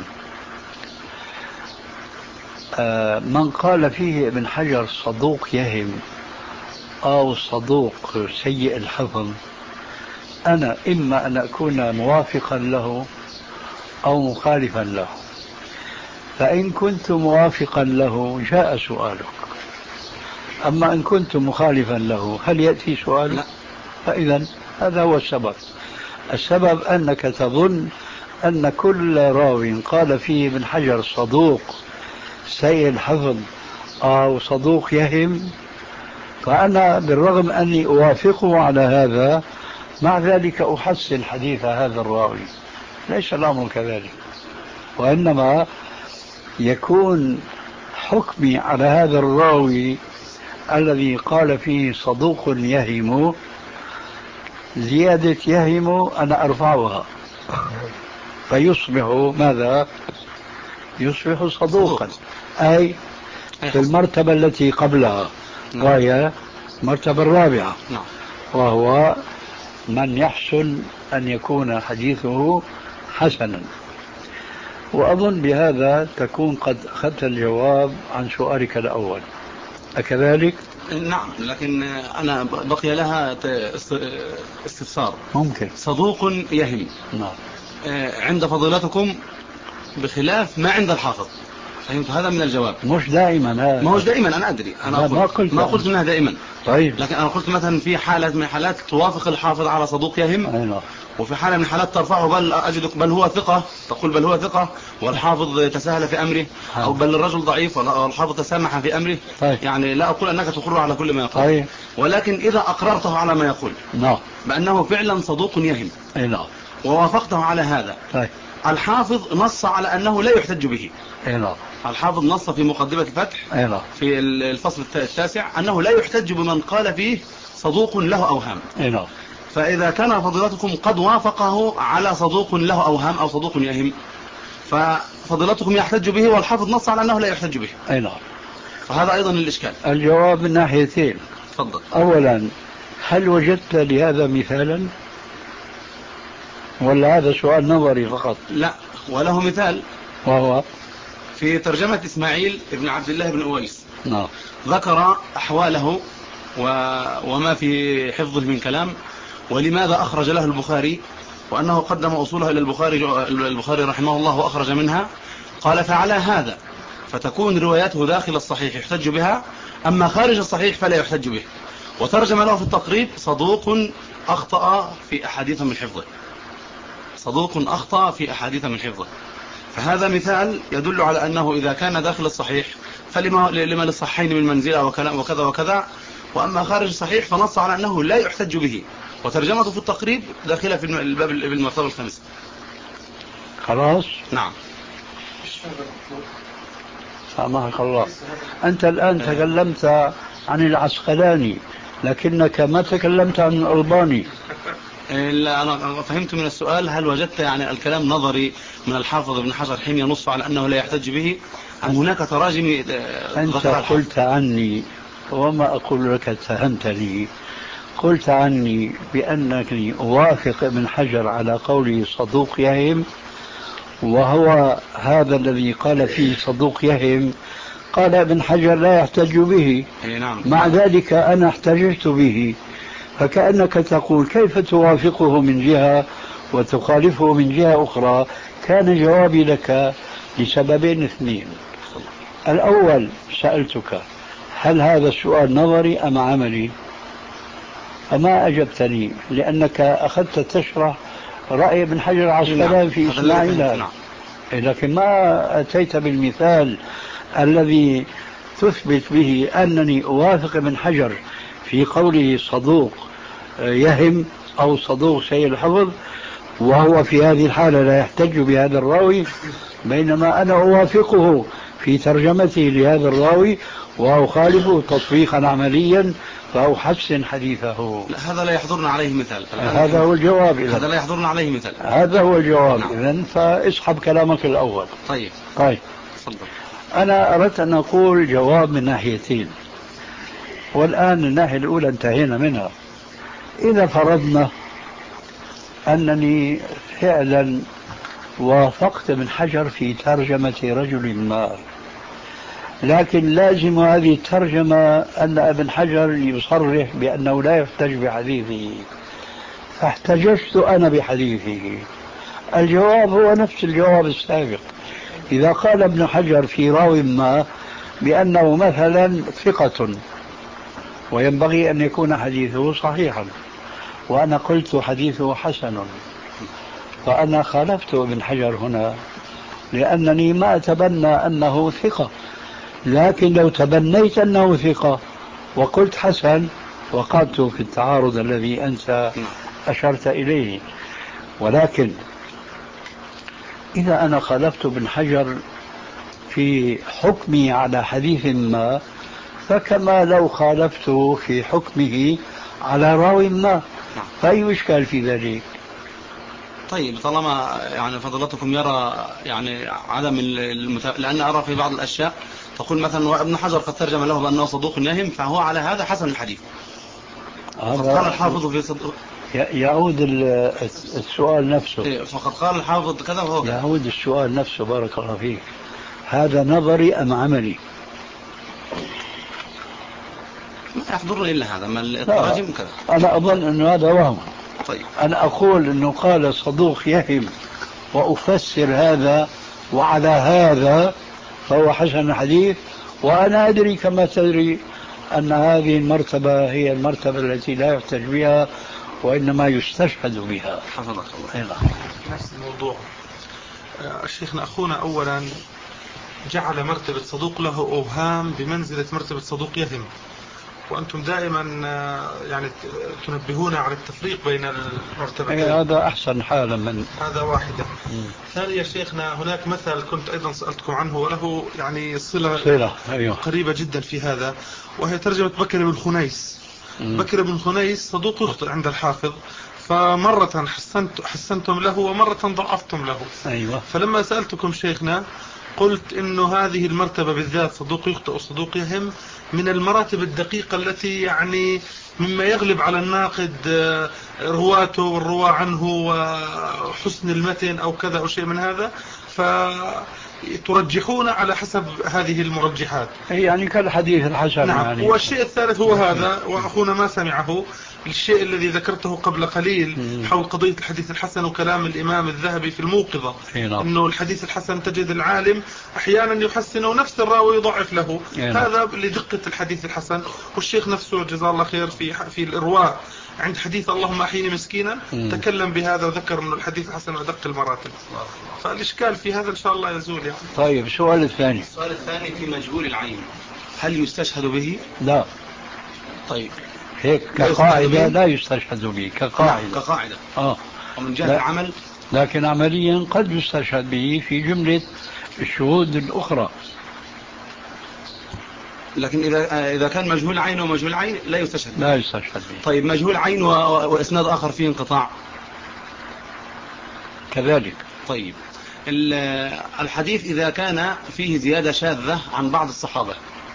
آه من قال فيه ابن حجر صدوق يهم أو صدوق سيء الحفظ، أنا إما أن أكون موافقا له أو مخالفا له. فإن كنت موافقا له جاء سؤالك، أما إن كنت مخالفا له هل يأتي سؤالك؟ لا. فإذا هذا هو السبب. السبب أنك تظن أن كل راوي قال فيه ابن حجر صدوق سيء الحفظ أو صدوق يهم، فأنا بالرغم أني أوافقه على هذا مع ذلك أحسن حديث هذا الراوي. ليس الأمر كذلك، وإنما يكون حكمي على هذا الراوي الذي قال فيه صدوق يهم زيادة يهم أنا أرفعها فيصبح ماذا؟ يصبح صدوقا، أي في المرتبة التي قبلها، وهي المرتبة الرابعة، وهو من يحسن أن يكون حديثه حسنا. وأظن بهذا تكون قد أخذت الجواب عن سؤالك الأول، أكذلك؟ نعم، لكن أنا بقي لها استفسار. ممكن. صدوق يهم نعم عند فضيلتكم بخلاف ما عند الحافظ، فهمت هذا من الجواب؟ مش دائما هذا. ما هوش دائما، أنا أدري، أنا قلت ما قلت, ما قلت إنها دائما. طيب. لكن أنا قلت مثلا في حالة من حالات توافق الحافظ على صدوق يهم، أيوة. وفي حالة من حالات ترفعه بل أجدك بل هو ثقة، تقول بل هو ثقة والحافظ تساهل في أمره، أو بل الرجل ضعيف والحافظ تسامح في أمره. طيب. يعني لا أقول أنك تقر على كل ما يقول. طيب. ولكن إذا أقررته على ما يقول نعم بأنه فعلا صدوق يهم، نعم، ووافقته على هذا، طيب. الحافظ نص على أنه لا يحتج به. نعم. الحافظ نص في مقدمة الفتح نعم. في الفصل التاسع أنه لا يحتج بمن قال فيه صدوق له أوهام. نعم. فإذا كان فضيلتكم قد وافقه على صدوق له أوهام أو صدوق يهم، ففضيلتكم يحتج به والحافظ نص على أنه لا يحتج به. نعم. فهذا أيضا الإشكال. الجواب من ناحيتين. تفضل. أولا، هل وجدت لهذا مثالا ولا هذا سؤال نظري فقط؟ لا، وله مثال، وهو في ترجمة إسماعيل ابن عبد الله بن أويس. نعم. ذكر أحواله و... وما في حفظه من كلام، ولماذا أخرج له البخاري، وأنه قدم أصولها إلى البخاري البخاري رحمه الله وأخرج منها. قال فعلى هذا فتكون رواياته داخل الصحيح يحتج بها، أما خارج الصحيح فلا يحتج به. وترجم له في التقريب صدوق أخطأ في أحاديث من حفظه، صدوق أخطأ في أحاديث من حفظه. فهذا مثال يدل على أنه إذا كان داخل الصحيح فلما لما للصحيحين من منزلة وكذا وكذا، وأما خارج الصحيح فنص على أنه لا يحتج به. وترجمته في التقريب داخلة في الباب المرتبة الخامسة. خلاص. نعم. سامحك الله، أنت الآن تكلمت عن العسقلاني لكنك ما تكلمت عن الألباني. لا، أنا فهمت من السؤال هل وجدت يعني الكلام نظري من الحافظ ابن حجر حين ينص على أنه لا يحتج به، أم هناك تراجم؟ أنت قلت عني وما أقول لك اتهمتني، قلت عني بأنني أوافق ابن حجر على قوله صدوق يهم، وهو هذا الذي قال فيه صدوق يهم قال ابن حجر لا يحتج به. نعم. مع ذلك أنا احتججت به، فكأنك تقول كيف توافقه من جهة وتخالفه من جهة أخرى. كان جوابي لك لسببين اثنين. الأول، سألتك هل هذا السؤال نظري أم عملي؟ أما أجبتني لأنك أخذت تشرح رأي ابن حجر العسقلاني في إسماعيل، لكن ما أتيت بالمثال الذي تثبت به أنني أوافق ابن حجر في قوله صدوق يهم أو صدوق سيء الحفظ، وهو في هذه الحالة لا يحتج بهذا الراوي، بينما أنا أوافقه في ترجمته لهذا الراوي وأخالفه تطبيقا عمليا فأحسن حديثه. لا هذا لا يحضرنا عليه مثال. هذا هو الجواب. إذن هذا لا يحضرنا عليه مثال. هذا هو الجواب. نعم. إذن فاسحب كلامك الأول. طيب طيب تفضل. أنا أردت أن أقول جواب من ناحيتين، والآن الناحية الأولى انتهينا منها. إذا فرضنا أنني فعلا وافقت ابن حجر في ترجمة رجل ما، لكن لازم هذه الترجمة أن ابن حجر يصرح بأنه لا يحتج بحديثه، فاحتججت أنا بحديثه. الجواب هو نفس الجواب السابق. إذا قال ابن حجر في راو ما بأنه مثلا ثقة وينبغي أن يكون حديثه صحيحا، وأنا قلت حديثه حسن، فأنا خالفت ابن حجر هنا لأنني ما أتبنى أنه ثقة. لكن لو تبنيت أنه ثقة وقلت حسن وقعت في التعارض الذي أنت أشرت إليه. ولكن إذا أنا خالفت ابن حجر في حكمي على حديث ما، فكما لو خالفته في حكمه على راو ما، فأي إشكال في ذلك؟ طيب طالما يعني فضلتكم يرى يعني عدم المت... لأن أرى في بعض الأشياء تقول مثلا ابن حجر قد ترجم له بأنه صدوق يهم، فهو على هذا حسن الحديث. فقد قال الحافظ في صدوق، يعود السؤال نفسه. فقد قال الحافظ كذا وهو كذا. يعود السؤال نفسه. بارك الله فيك. هذا نظري أم عملي؟ ما يحضرني إلا هذا، ما التراجم كذا. أنا أظن أنه هذا وهم. طيب أنا أقول أنه قال صدوق يهم وأفسر هذا وعلى هذا فهو حسن الحديث، وأنا أدري كما تدري أن هذه المرتبة هي المرتبة التي لا يحتج بها وإنما يستشهد بها. حفظك الله. نفس الموضوع. الشيخنا أخونا أولا جعل مرتبة صدوق له أوهام بمنزلة مرتبة صدوق يهم، وأنتم دائما يعني تنبهون على التفريق بين المرتبتين. هذا أحسن حالا من هذا واحدة. ثانيا شيخنا هناك مثل كنت أيضا سألتكم عنه وله يعني صلة, صلة. أيوه. قريبة جدا في هذا، وهي ترجمة بكر بن خنيس. مم. بكر بن خنيس صدوق يخطئ عند الحافظ، فمرة حسنت حسنتم له ومرة ضعفتم له. أيوة. فلما سألتكم شيخنا قلت إنه هذه المرتبة بالذات صدوق يخطئ وصدوق يهم من المراتب الدقيقة التي يعني مما يغلب على الناقد رواته والرواة عنه وحسن المتن أو كذا أو شيء من هذا، فترجحون على حسب هذه المرجحات يعني كالحديث الحسن. نعم. يعني والشيء الثالث هو هذا، وأخونا ما سمعه، الشيء الذي ذكرته قبل قليل حول قضية الحديث الحسن وكلام الإمام الذهبي في الموقظة، أنه الحديث الحسن تجد العالم أحيانا يحسنه نفس الراوي يضعف له. هذا لدقة الحديث الحسن. والشيخ نفسه جزاه الله خير في في الإرواء عند حديث اللهم أحيني مسكينا تكلم بهذا وذكر أنه الحديث الحسن أدق المراتب. فالإشكال في هذا إن شاء الله يزول يعني. طيب السؤال الثاني. السؤال الثاني في مجهول العين، هل يستشهد به؟ لا. طيب هيك كقاعدة لا يستشهد به كقاعدة. كقاعدة. آه. ومن جهة العمل لكن عمليا قد يستشهد به في جملة الشهود الأخرى. لكن إذا إذا كان مجهول عين ومجهول عين لا يستشهد به. لا يستشهد به. طيب مجهول عين و... وإسناد آخر فيه انقطاع كذلك. طيب الحديث إذا كان فيه زيادة شاذة عن بعض الصحابة،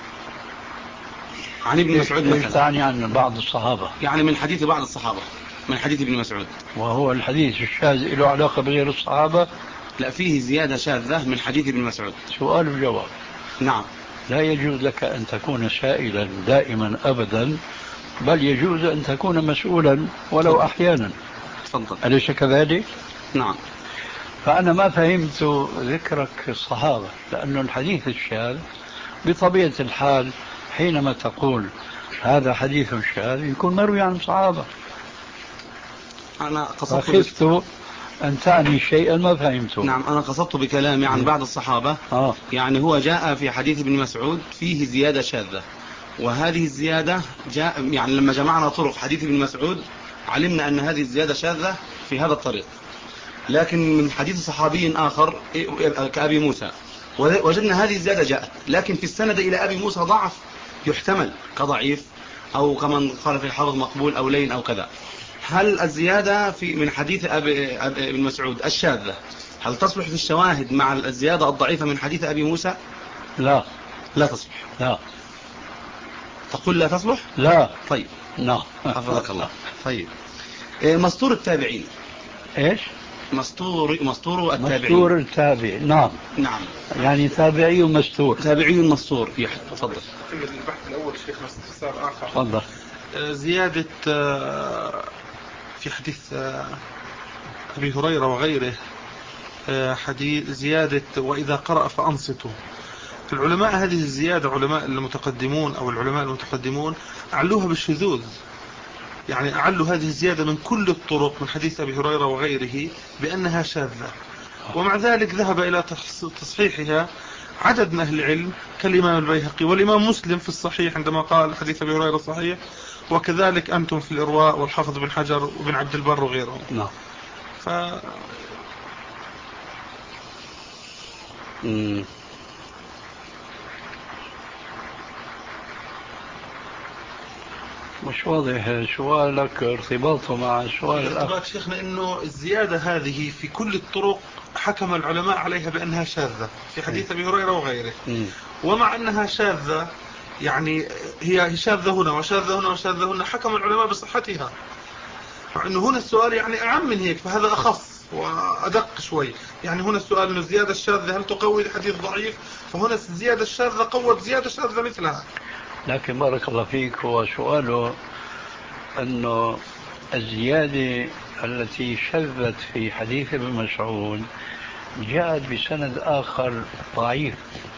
عن ابن مسعود مثلا. تعني عن بعض الصحابة يعني من حديث بعض الصحابة، من حديث ابن مسعود. وهو الحديث الشاذ له علاقة بغير الصحابة؟ لا، فيه زيادة شاذة من حديث ابن مسعود. سؤال وجواب. نعم. لا يجوز لك أن تكون سائلا دائما أبدا، بل يجوز أن تكون مسؤولا ولو أحيانا. تفضل. أليس كذلك؟ نعم. فأنا ما فهمت ذكرك الصحابة، لأن الحديث الشاذ بطبيعة الحال حينما تقول هذا حديث شاذ يكون مروي عن الصحابة. أنا قصدت فخفت أن تعني شيئا ما فهمته. نعم أنا قصدت بكلامي عن بعض الصحابة. آه. يعني هو جاء في حديث ابن مسعود فيه زيادة شاذة، وهذه الزيادة جاء يعني لما جمعنا طرق حديث ابن مسعود علمنا أن هذه الزيادة شاذة في هذا الطريق، لكن من حديث صحابي آخر كأبي موسى وجدنا هذه الزيادة جاءت، لكن في السند إلى أبي موسى ضعف يحتمل كضعيف أو كمن قال في الحافظ مقبول أو لين أو كذا. هل الزيادة في من حديث أبي ابن مسعود الشاذة هل تصلح في الشواهد مع الزيادة الضعيفة من حديث أبي موسى؟ لا لا تصلح. لا تقول لا تصلح؟ لا. طيب لا حفظك الله. طيب مسطور التابعين. ايش؟ مسطور مسطور التابعين. مسطور التابع. نعم نعم يعني تابعي ومستور. تابعي مسطور. تفضل. البحث الأول شيخ استفسار آخر. تفضل. زيادة في حديث أبي هريرة وغيره حديث زيادة وإذا قرأ فأنصتوا. العلماء هذه الزيادة علماء المتقدمون أو العلماء المتقدمون أعلوها بالشذوذ، يعني أعلوا هذه الزيادة من كل الطرق من حديث أبي هريرة وغيره بأنها شاذة، ومع ذلك ذهب إلى تصحيحها عدد من أهل العلم كالإمام البيهقي والإمام مسلم في الصحيح عندما قال حديث أبي هريرة صحيح، وكذلك أنتم في الإرواء والحافظ بن حجر وبن عبد البر وغيرهم. نعم. ف... مم. مش واضح سؤالك ارتباطه مع السؤال الآخر. ارتباط شيخنا انه الزيادة هذه في كل الطرق حكم العلماء عليها بأنها شاذة في حديث أبي هريرة وغيره. م. ومع أنها شاذة يعني هي شاذة هنا وشاذة هنا وشاذة هنا حكم العلماء بصحتها، مع أنه هنا السؤال يعني أعم من هيك، فهذا أخص وأدق شوي. يعني هنا السؤال أنه الزيادة الشاذة هل تقوي الحديث ضعيف، فهنا الزيادة الشاذة قوت زيادة شاذة مثلها. لكن بارك الله فيك هو سؤاله أنه الزيادة التي شذت في حديث ابن مسعود جاءت بسند آخر ضعيف،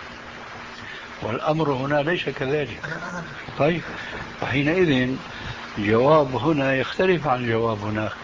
والأمر هنا ليس كذلك. طيب وحينئذ جواب هنا يختلف عن جواب هناك.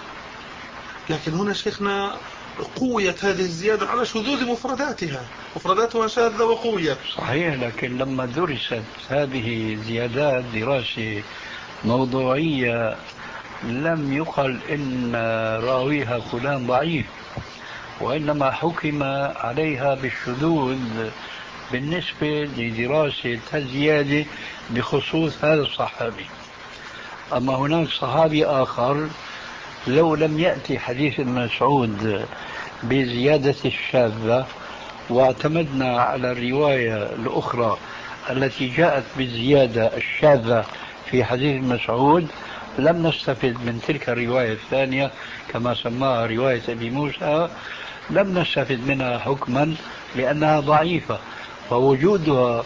لكن هنا شيخنا قويت هذه الزيادة على شذوذ مفرداتها، مفرداتها شاذة وقويت. صحيح، لكن لما درست هذه الزيادات دراسة موضوعية لم يقل إن راويها فلان ضعيف، وإنما حكم عليها بالشذوذ بالنسبة لدراسة الزيادة بخصوص هذا الصحابي. أما هناك صحابي آخر لو لم يأتي حديث ابن مسعود بزيادة الشاذة واعتمدنا على الرواية الأخرى التي جاءت بالزيادة الشاذة في حديث مسعود لم نستفد من تلك الرواية الثانية كما سماها رواية أبي موسى، لم نستفد منها حكما لأنها ضعيفة، فوجودها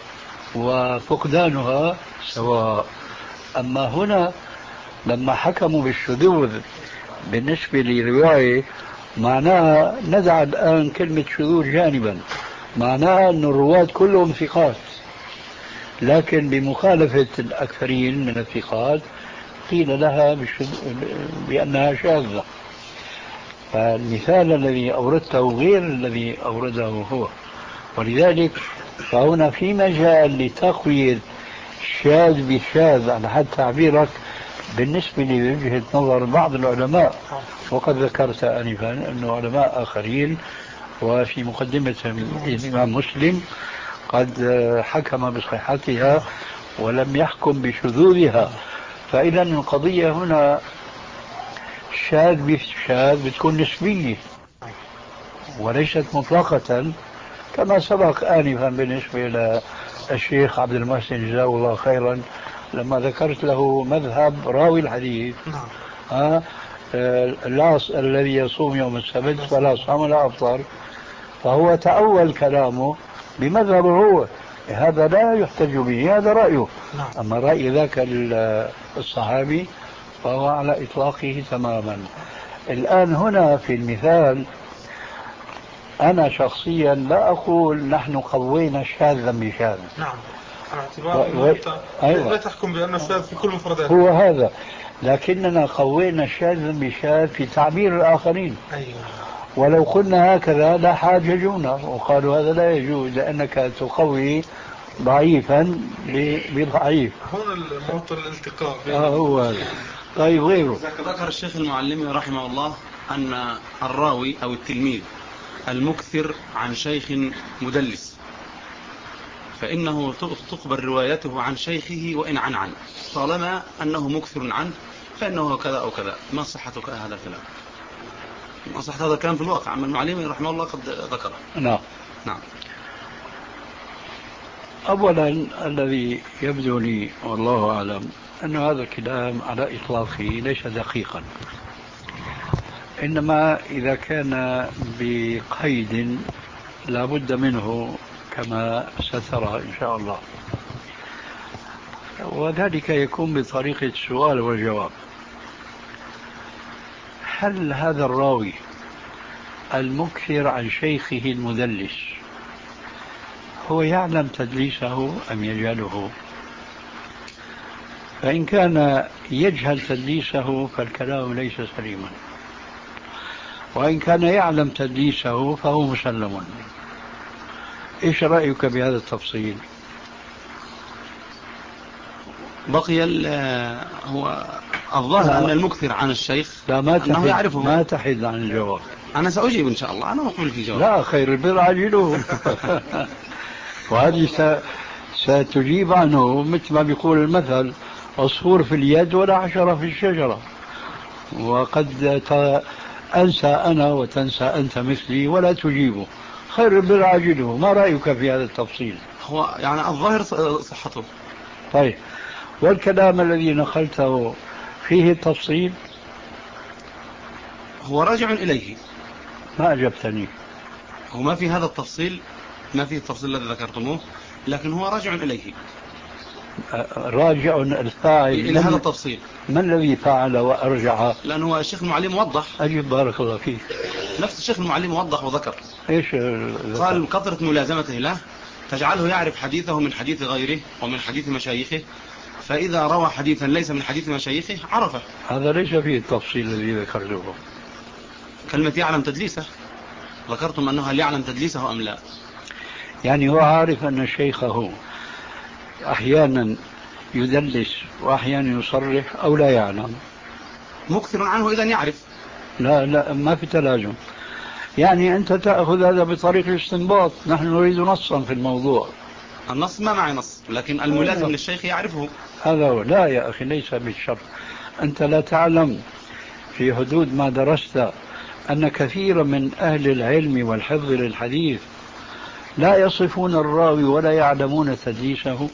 وفقدانها سواء. أما هنا لما حكموا بالشذوذ بالنسبة لرواية معناها ندع الآن كلمة شذوذ جانبا، معناها أن الرواة كلهم ثقات، لكن بمخالفة الأكثرين من الثقات قيل لها بأنها شاذة. فالمثال الذي أوردته غير الذي أورده هو، ولذلك فهنا في مجال لتقوية الشاذ بالشاذ على حد تعبيرك بالنسبة لوجهة نظر بعض العلماء، وقد ذكرت آنفا أن علماء آخرين وفي مقدمتهم الإمام مسلم قد حكم بصحتها ولم يحكم بشذوذها. فإذا القضية هنا شاذ بالشاذ بتكون نسبية وليست مطلقة كما سبق آنفا بالنسبة للشيخ عبد المحسن جزاه الله خيرا لما ذكرت له مذهب راوي الحديث آه الذي يصوم يوم السبت فلا صام ولا أفطر، فهو تأول كلامه بمذهبه هو، هذا لا يحتج به، هذا رأيه. أما رأي ذاك الصحابي فهو على إطلاقه تماما. الآن هنا في المثال أنا شخصيا لا أقول نحن قوينا شاذا بشاذ، نعم. على اعتبار و... و... أيوة. لا تحكم بأنه شاذ في كل مفردات. هو هذا، لكننا قوينا شاذا بشاذ في تعبير الآخرين. أيوة. ولو قلنا هكذا لا حاججونا وقالوا هذا لا يجوز لأنك تقوي ضعيفا بضعيف. هون موطن الالتقاء. آه هو هذا. طيب غيره. ذكر الشيخ المعلمي رحمه الله أن الراوي أو التلميذ المكثر عن شيخ مدلس فإنه تقبل روايته عن شيخه وإن عن عن طالما أنه مكثر عنه فإنه كذا أو كذا. ما صحة هذا الكلام؟ ما صحة هذا الكلام في الواقع؟ أما المعلمي رحمه الله قد ذكره. نعم نعم. أولا الذي يبدو لي والله أعلم أن هذا الكلام على إطلاقه ليس دقيقا، إنما إذا كان بقيد لا بد منه كما سترى إن شاء الله، وذلك يكون بطريقة السؤال والجواب. هل هذا الراوي المكثر عن شيخه المدلس هو يعلم تدليسه أم يجهله؟ فإن كان يجهل تدليسه فالكلام ليس سليما، وإن كان يعلم تدليسه فهو مسلم. إيش رأيك بهذا التفصيل؟ بقي هو الظاهر أن المكثر عن الشيخ لا ما أنه يعرفه. ما تحد عن الجواب. أنا سأجيب إن شاء الله، أنا مقبل في الجواب. لا خير البر عاجله. وهذه س... ستجيب عنه مثل ما بيقول المثل: عصفور في اليد ولا حشرة في الشجرة. وقد ت... أنسى أنا وتنسى أنت مثلي ولا تجيبه. خير البر عاجله. ما رأيك في هذا التفصيل؟ هو يعني الظاهر صحته. طيب، والكلام الذي نقلته فيه التفصيل؟ هو راجع إليه. ما أجبتني. هو ما في هذا التفصيل، ما في التفصيل الذي ذكرتموه، لكن هو راجع إليه. راجع الفاعل إلى هذا التفصيل. من الذي فعل وأرجع؟ لأنه الشيخ المعلم وضح. أجب بارك الله فيك. نفس الشيخ المعلم وضح وذكر. إيش قال: كثرة ملازمته له تجعله يعرف حديثه من حديث غيره ومن حديث مشايخه، فإذا روى حديثا ليس من حديث مشايخه عرفه. هذا ليس فيه التفصيل الذي ذكرته. كلمة يعلم تدليسه، ذكرتم أنه هل يعلم تدليسه أم لا؟ يعني هو عارف أن شيخه أحيانا يدلس وأحيانا يصرح أو لا يعلم؟ مكثر عنه إذن يعرف. لا لا ما في تلازم. يعني أنت تأخذ هذا بطريق الاستنباط، نحن نريد نصا في الموضوع. النص ما معي نص، لكن الملازم للشيخ يعرفه. هذا هو. لا يا أخي ليس بالشرط. أنت لا تعلم في حدود ما درست أن كثيرا من أهل العلم والحفظ للحديث لا يصفون الراوي ولا يعلمون تدليسه؟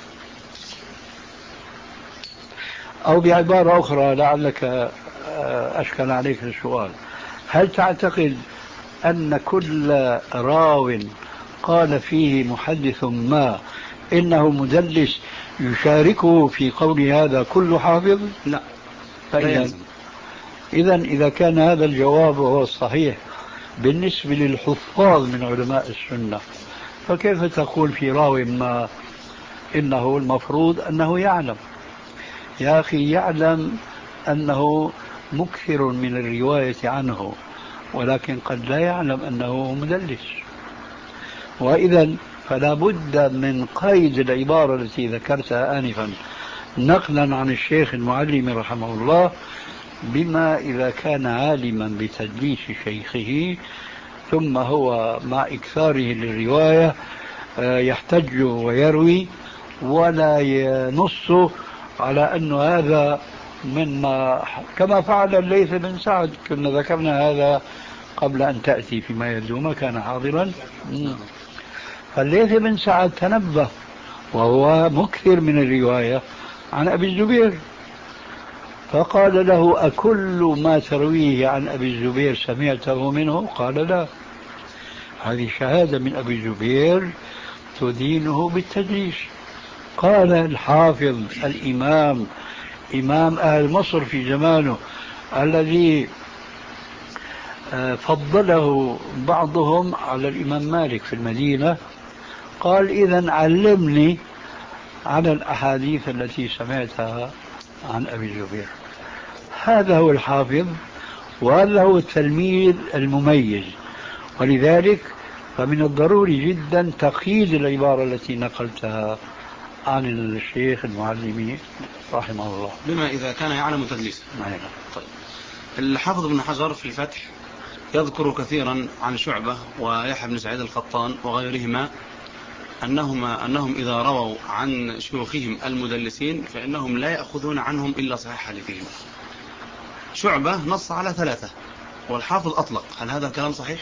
أو بعبارة أخرى لعلك أشكل عليك السؤال: هل تعتقد أن كل راو قال فيه محدث ما إنه مدلس يشاركه في قول هذا كل حافظ؟ لا. فإذا إذن إذا كان هذا الجواب هو الصحيح بالنسبة للحفاظ من علماء السنة، فكيف تقول في راو ما إنه المفروض أنه يعلم؟ يا أخي يعلم أنه مكثر من الرواية عنه، ولكن قد لا يعلم أنه مدلس. وإذا فلا بد من قيد العبارة التي ذكرتها آنفا نقلا عن الشيخ المعلم رحمه الله، بما إذا كان عالما بتدليس شيخه ثم هو مع إكثاره للرواية يحتج ويروي ولا ينص على أن هذا مما كما فعل الليث بن سعد. كنا ذكرنا هذا قبل أن تأتي فيما يبدو ما كان حاضرا. فالليث بن سعد تنبه وهو مكثر من الرواية عن أبي الزبير، فقال له: أكل ما ترويه عن أبي الزبير سمعته منه؟ قال: لا. هذه شهادة من أبي الزبير تدينه بالتدليس. قال الحافظ الإمام إمام أهل مصر في زمانه الذي فضله بعضهم على الإمام مالك في المدينة، قال: إذن علمني على الأحاديث التي سمعتها عن أبي الزبير. هذا هو الحافظ، وهذا هو التلميذ المميز. ولذلك فمن الضروري جدا تقييد العبارة التي نقلتها عن الشيخ المعلمي رحمه الله، بما إذا كان يعلم تدليسه. طيب، الحافظ ابن حجر في الفتح يذكر كثيرا عن شعبة ويحيى بن سعيد القطان وغيرهما أنهما أنهم إذا رووا عن شيوخهم المدلسين فإنهم لا يأخذون عنهم إلا صحيح حديثهم. شعبة نص على ثلاثة والحافظ أطلق، هل هذا الكلام صحيح؟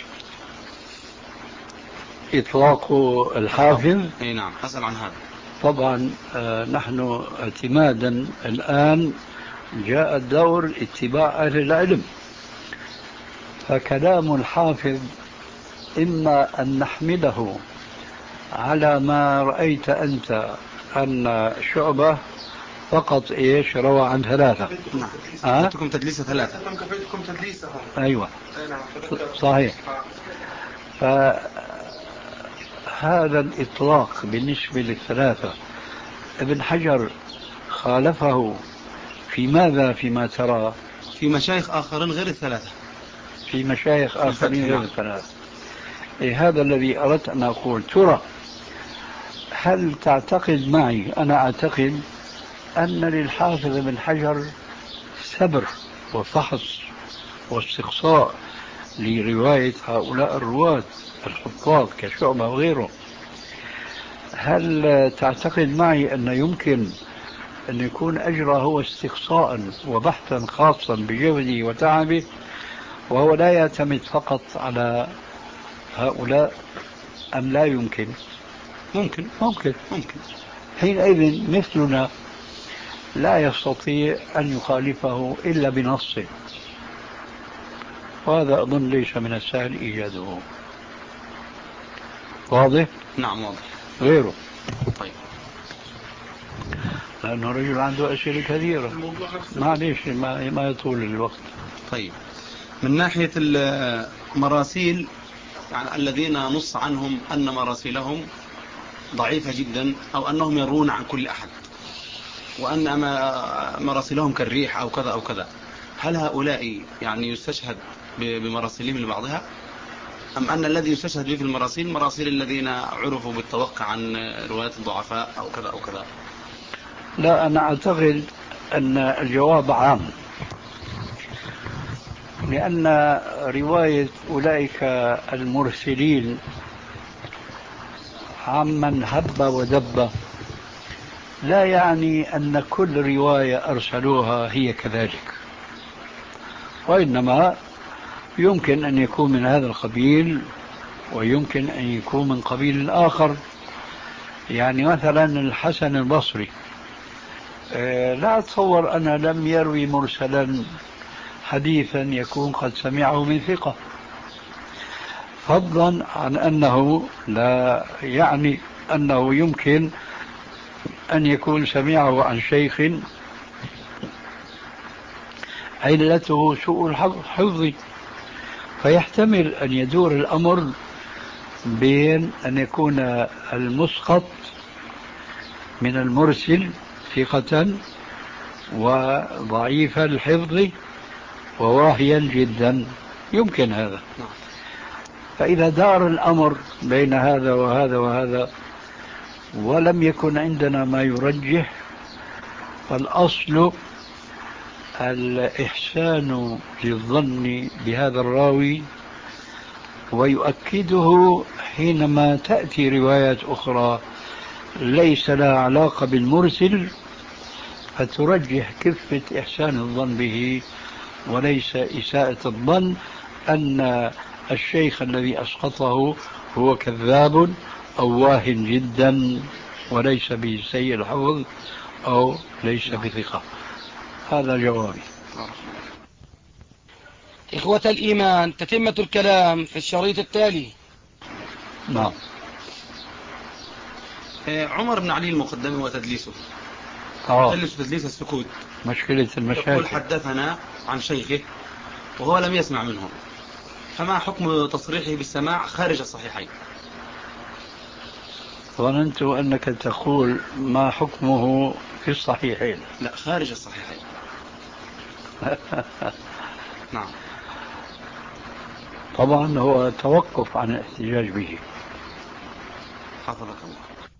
إطلاق الحافظ؟ أي نعم، أسأل عن هذا. طبعا آه نحن اعتمادا الآن جاء الدور اتباع أهل العلم، فكلام الحافظ إما أن نحمله على ما رأيت أنت أن شعبة فقط إيش روى عن ثلاثة. نعم. كفتكم أه؟ تدليس ثلاثة. كفتكم تدليسهم. أيوة صحيح. فهذا الإطلاق بالنسبة للثلاثة ابن حجر خالفه في ماذا فيما ترى؟ في مشايخ آخرين غير الثلاثة. في مشايخ آخرين غير الثلاثة. إيه هذا الذي أردت أن أقول. ترى هل تعتقد معي؟ أنا أعتقد أن للحافظ ابن حجر صبر وفحص واستقصاء لرواية هؤلاء الرواة الحفاظ كشعبة وغيره. هل تعتقد معي أن يمكن أن يكون أجرى هو استقصاء وبحثا خاصا بجهده وتعبه، وهو لا يعتمد فقط على هؤلاء، أم لا يمكن؟ ممكن ممكن ممكن. حينئذ مثلنا لا يستطيع أن يخالفه إلا بنص، وهذا أظن ليس من السهل إيجاده. واضح؟ نعم واضح. غيره؟ طيب، لأنه رجل عنده أسئلة كثيرة، معليش ما, ما يطول الوقت. طيب، من ناحية المراسيل يعني الذين نص عنهم أن مراسيلهم ضعيفة جدا أو أنهم يرون عن كل أحد وأن مراسلهم كالريح أو كذا أو كذا، هل هؤلاء يعني يستشهد بمراسلهم لبعضها، أم أن الذي يستشهد به في المراسيل مراسيل الذين عرفوا بالتوقع عن روايات الضعفاء أو كذا أو كذا؟ لا، أنا أعتقد أن الجواب عام، لأن رواية أولئك المرسلين عمن هب ودب لا يعني أن كل رواية أرسلوها هي كذلك، وإنما يمكن أن يكون من هذا القبيل ويمكن أن يكون من قبيل آخر. يعني مثلا الحسن البصري لا أتصور أنه لم يروي مرسلا حديثا يكون قد سمعه من ثقة، فضلا عن أنه لا يعني أنه يمكن أن يكون سمعه عن شيخ علته سوء الحفظ، فيحتمل أن يدور الأمر بين أن يكون المسقط من المرسل ثقة وضعيف الحفظ وواهيا جدا، يمكن هذا. فإذا دار الأمر بين هذا وهذا وهذا ولم يكن عندنا ما يرجح، فالأصل الإحسان للظن بهذا الراوي، ويؤكده حينما تأتي روايات أخرى ليس لها علاقة بالمرسل فترجح كفة إحسان الظن به وليس إساءة الظن أن الشيخ الذي أسقطه هو كذاب أو واهن جدا وليس بسيء الحفظ أو ليس بثقة. هذا جوابي. إخوة الإيمان، تتمة الكلام في الشريط التالي. نعم. عمر بن علي المقدمي وتدليسه. آه. تدلس تدليس السكوت. مشكلة المشاكل. يقول حدثنا عن شيخه وهو لم يسمع منه، فما حكم تصريحه بالسماع خارج الصحيحين؟ ظننت أنك تقول ما حكمه في الصحيحين. لا، خارج الصحيحين. نعم. طبعا هو توقف عن الاحتجاج به. حفظك الله.